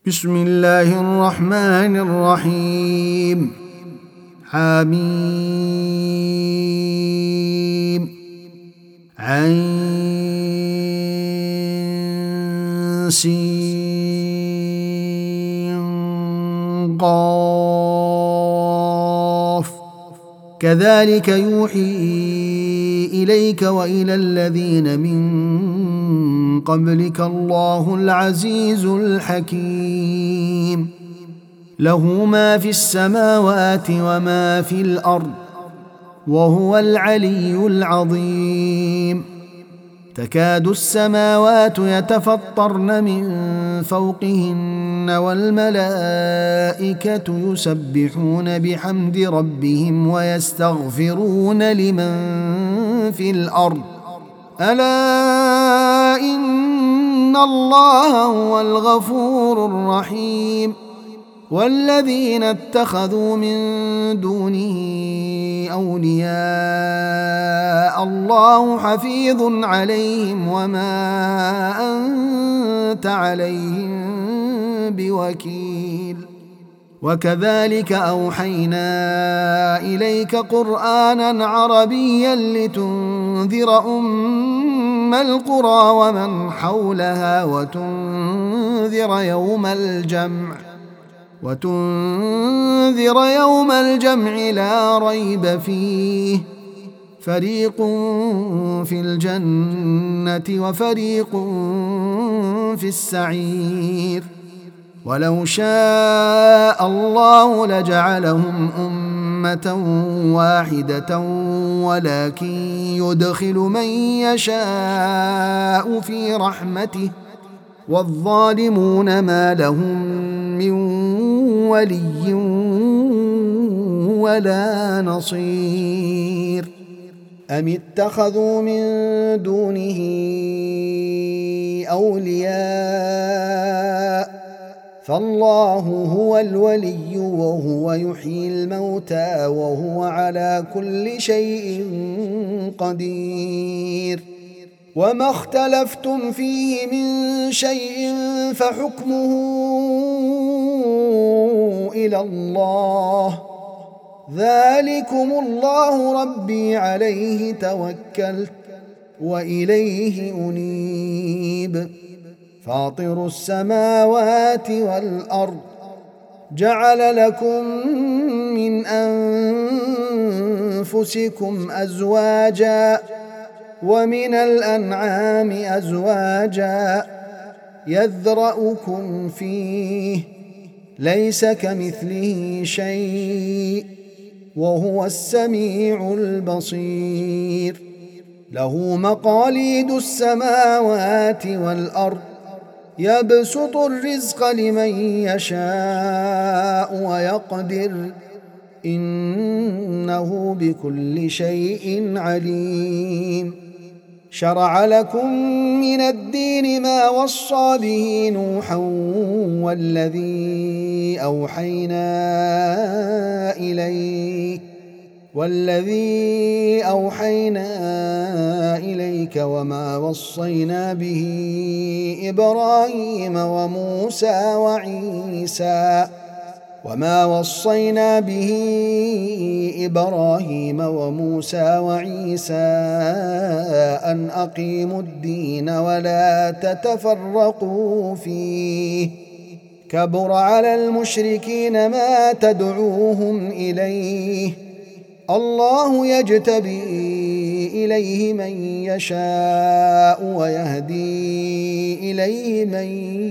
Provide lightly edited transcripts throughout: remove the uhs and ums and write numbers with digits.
بسم الله الرحمن الرحيم. حميم عين سين قاف كذلك يوحي إليك وإلى الذين من قبلك الله العزيز الحكيم. له ما في السماوات وما في الأرض وهو العلي العظيم. تكاد السماوات يتفطرن من فوقهن والملائكة يسبحون بحمد ربهم ويستغفرون لمن في الأرض ألا إن الله هو الغفور الرحيم. والذين اتخذوا من دونه أولياء الله حفيظ عليهم وما أنت عليهم بوكيل. وكذلك أوحينا إليك قرآنا عربيا لتنذر أم القرى ومن حولها وتنذر يوم الجمع لا ريب فيه. فريق في الجنة وفريق في السعير. ولو شاء الله لجعلهم أمة واحدة ولكن يدخل من يشاء في رحمته والظالمون ما لهم من ولي ولا نصير. أم اتخذوا من دونه أولياء فالله هو الولي وهو يحيي الموتى وهو على كل شيء قدير. وما اختلفتم فيه من شيء فحكمه إلى الله. ذلكم الله ربي عليه توكلت وإليه أنيب. فاطر السماوات والأرض جعل لكم من أنفسكم أزواجا ومن الأنعام أزواجا يذرأكم فيه ليس كمثله شيء وهو السميع البصير. له مقاليد السماوات والأرض يبسط الرزق لمن يشاء ويقدر إنه بكل شيء عليم. شرع لكم من الدين ما وصى به نوحا والذي أوحينا إليك وما وصينا به إبراهيم وموسى وعيسى أن أقيموا الدين ولا تتفرقوا فيه. كبر على المشركين ما تدعوهم إليه. الله يجتبي إليه من يشاء ويهدي إليه من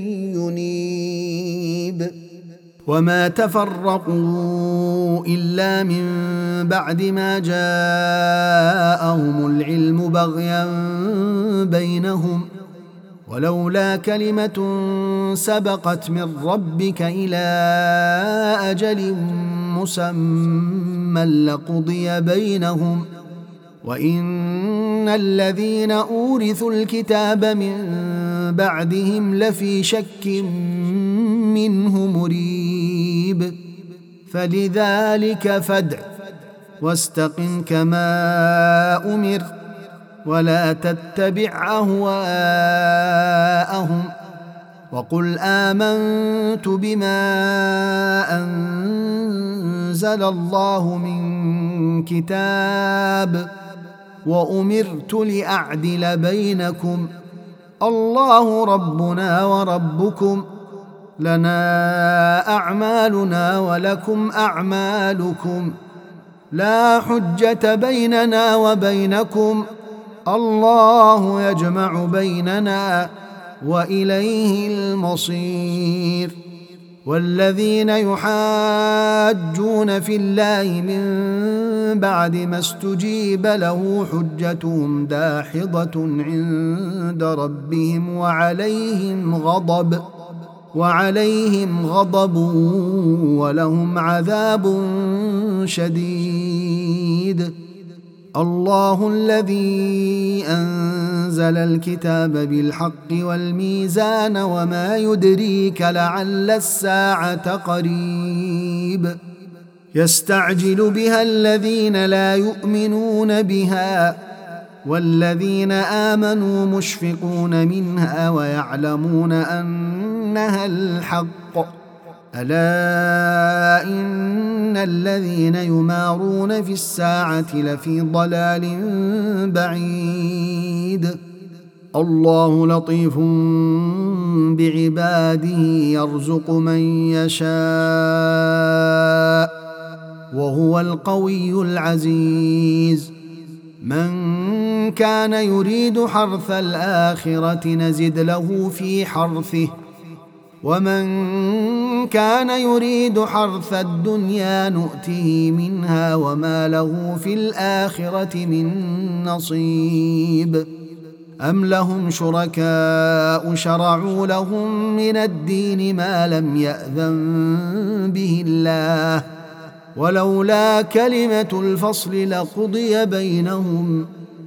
ينيب. وما تفرقوا إلا من بعد ما جاءهم العلم بغيا بينهم ولولا كلمة سبقت من ربك إلى أجل مسمى لقضي بينهم وإن الذين أورثوا الكتاب من بعدهم لفي شك منه مريب. فلذلك فادع واستقم كما أمر ولا تتبع أهواءهم وقل آمنت بما أنزل الله من كتاب وأمرت لأعدل بينكم الله ربنا وربكم لنا أعمالنا ولكم أعمالكم لا حجة بيننا وبينكم الله يجمع بيننا وإليه المصير. والذين يحاجون في الله من بعد ما استجيب له حجتهم داحضة عند ربهم وعليهم غضب ولهم عذاب شديد. الله الذي أنزل الكتاب بالحق والميزان وما يدريك لعل الساعة قريب يستعجل بها الذين لا يؤمنون بها والذين آمنوا مشفقون منها ويعلمون أنها الحق ألا إن الذين يمارون في الساعة لفي ضلال بعيد. الله لطيف بعباده يرزق من يشاء وهو القوي العزيز. من كان يريد حرث الآخرة نزد له في حرثه ومن كان يريد حرث الدنيا نؤته منها وما له في الآخرة من نصيب. أم لهم شركاء شرعوا لهم من الدين ما لم يأذن به الله ولولا كلمة الفصل لقضي بينهم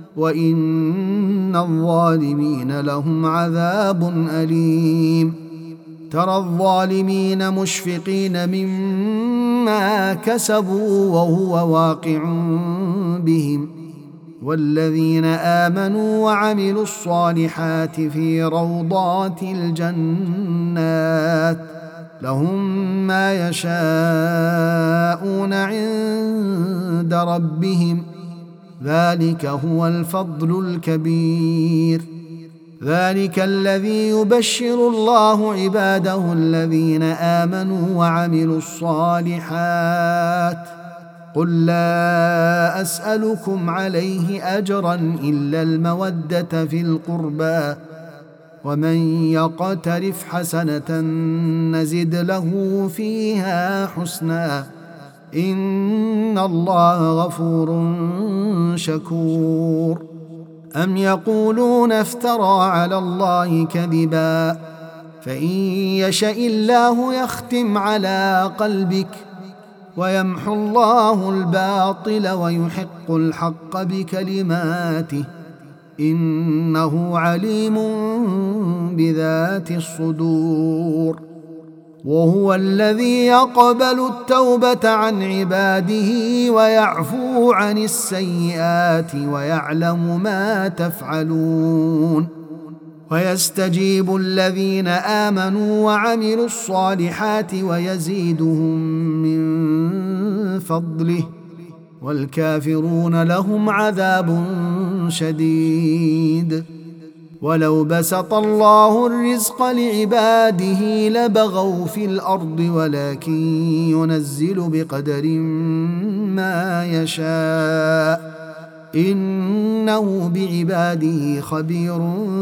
وإن الظالمين لهم عذاب أليم. ترى الظالمين مشفقين مما كسبوا وهو واقع بهم والذين آمنوا وعملوا الصالحات في روضات الجنات لهم ما يشاءون عند ربهم ذلك هو الفضل الكبير. ذلك الذي يبشر الله عباده الذين آمنوا وعملوا الصالحات قل لا أسألكم عليه أجرا إلا المودة في القربى ومن يقترف حسنة نزد له فيها حسنا إن الله غفور شكور. أم يقولون افترى على الله كذبا فإن يشاء الله يختم على قلبك ويمحو الله الباطل ويحق الحق بكلماته إنه عليم بذات الصدور. وهو الذي يقبل التوبة عن عباده ويعفو عن السيئات ويعلم ما تفعلون ويستجيب الذين آمنوا وعملوا الصالحات ويزيدهم من فضله والكافرون لهم عذاب شديد. ولو بسط الله الرزق لعباده لبغوا في الأرض ولكن ينزل بقدر ما يشاء إنه بعباده خبير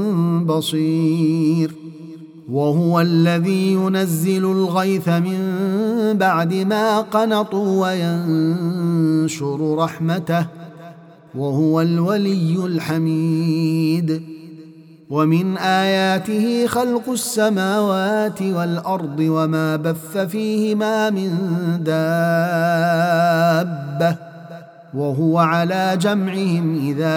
بصير. وهو الذي ينزل الغيث من بعد ما قنطوا وينشر رحمته وهو الولي الحميد. ومن آياته خلق السماوات والأرض وما بث فيهما من دابة وهو على جمعهم إذا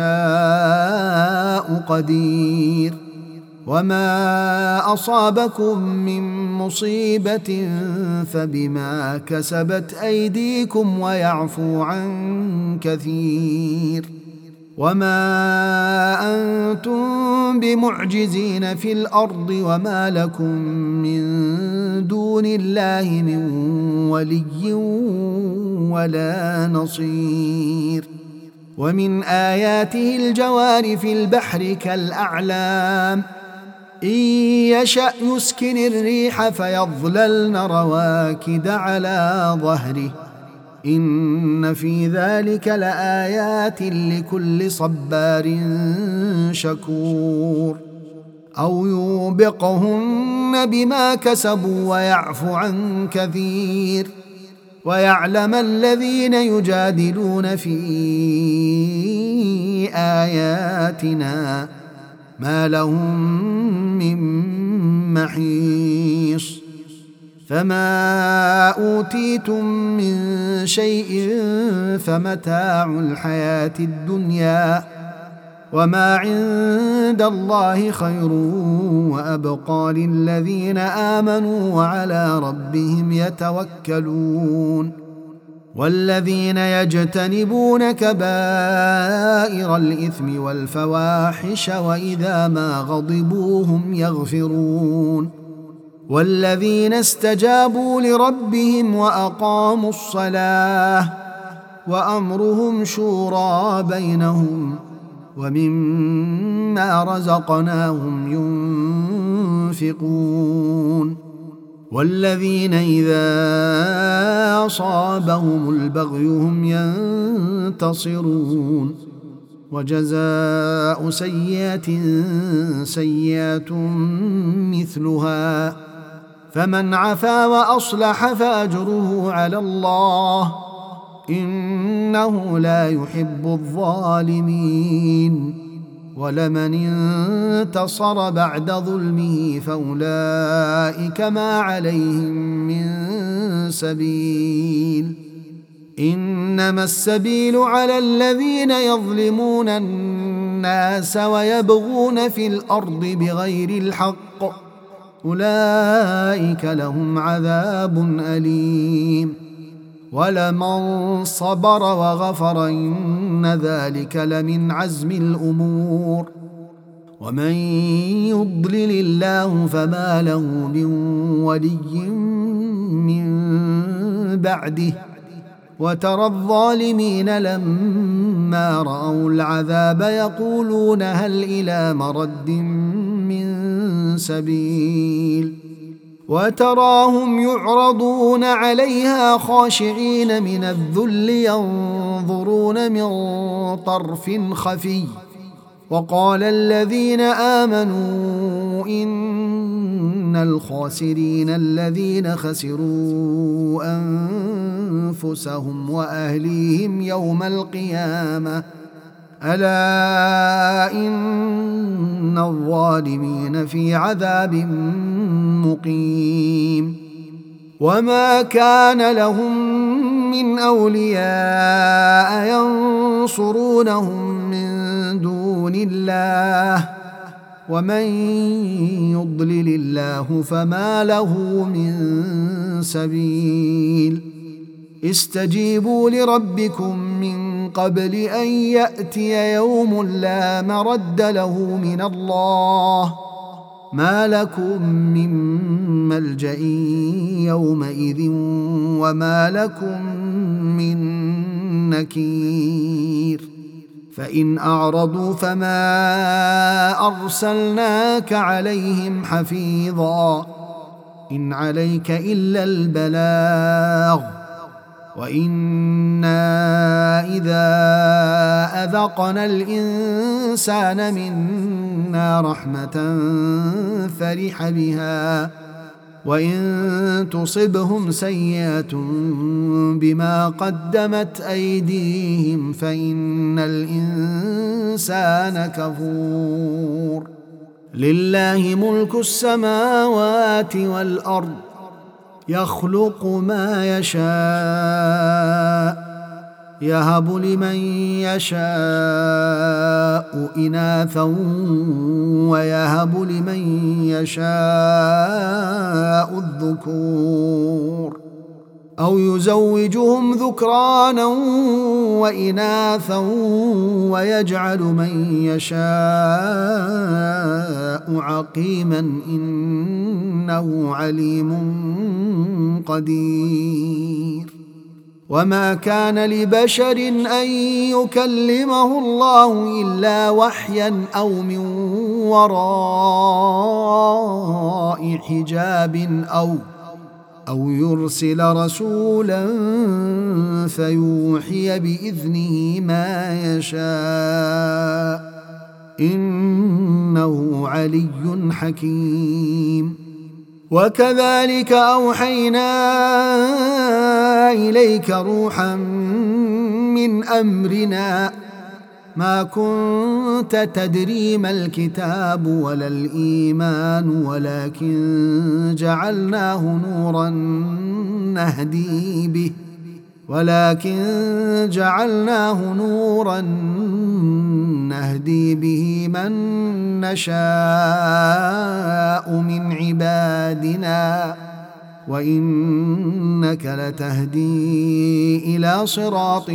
يشاء قدير. وما أصابكم من مصيبة فبما كسبت أيديكم ويعفو عن كثير. وما أنتم بمعجزين في الأرض وما لكم من دون الله من ولي ولا نصير. ومن آياته الجوار في البحر كالأعلام إن يشأ يسكن الريح فيظللن رواكد على ظهره إن في ذلك لآيات لكل صبار شكور. أو يوبقهن بما كسبوا ويعفو عن كثير ويعلم الذين يجادلون في آياتنا ما لهم من محيص. فما أوتيتم من شيء فمتاع الحياة الدنيا وما عند الله خير وأبقى للذين آمنوا وعلى ربهم يتوكلون. والذين يجتنبون كبائر الإثم والفواحش وإذا ما غضبوا هم يغفرون. والذين استجابوا لربهم وأقاموا الصلاة وأمرهم شورى بينهم ومما رزقناهم ينفقون. والذين إذا أصابهم البغي هم ينتصرون. وجزاء سيئة سيئة مثلها فمن عفا وأصلح فأجره على الله إنه لا يحب الظالمين. ولمن انتصر بعد ظلمه فأولئك ما عليهم من سبيل إنما السبيل على الذين يظلمون الناس ويبغون في الأرض بغير الحق أولئك لهم عذاب أليم. ولمن صبر وغفر إن ذلك لمن عزم الأمور. ومن يضلل الله فما له من ولي من بعده وترى الظالمين لما رأوا العذاب يقولون هل إلى مرد من سبيل وتراهم يعرضون عليها خاشعين من الذل ينظرون من طرف خفي. وقال الذين آمنوا إن الخاسرين الذين خسروا أنفسهم وأهليهم يوم القيامة ألا إن الظالمين في عذاب مقيم. وما كان لهم من أولياء ينصرونهم من دون الله ومن يضلل الله فما له من سبيل. استجيبوا لربكم من قبل أن يأتي يوم لا مرد له من الله ما لكم من ملجأ يومئذ وما لكم من نكير. فإن أعرضوا فما أرسلناك عليهم حفيظا إن عليك إلا البلاغ وإنا إذا أذقنا الإنسان منا رحمة فرح بها وإن تصبهم سيئة بما قدمت أيديهم فإن الإنسان كفور. لله ملك السماوات والأرض يخلق ما يشاء يهب لمن يشاء إناثا ويهب لمن يشاء الذكور أو يزوجهم ذكرانا وإناثا ويجعل من يشاء عقيما إنه عليم قدير. وما كان لبشر أن يكلمه الله إلا وحيا أو من وراء حجاب أو يرسل رسولا فيوحي بإذنه ما يشاء إنه علي حكيم. وكذلك أوحينا إليك روحا من أمرنا ما كنت تدري ما الكتاب ولا الإيمان ولكن جعلناه نورا نهدي به من نشاء من عبادنا وإنك لتهدي إلى صراط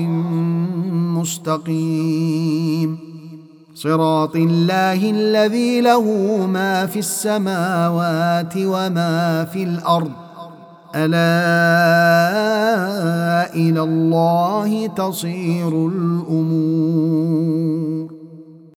مستقيم صراط الله الذي له ما في السماوات وما في الأرض ألا إلى الله تصير الأمور.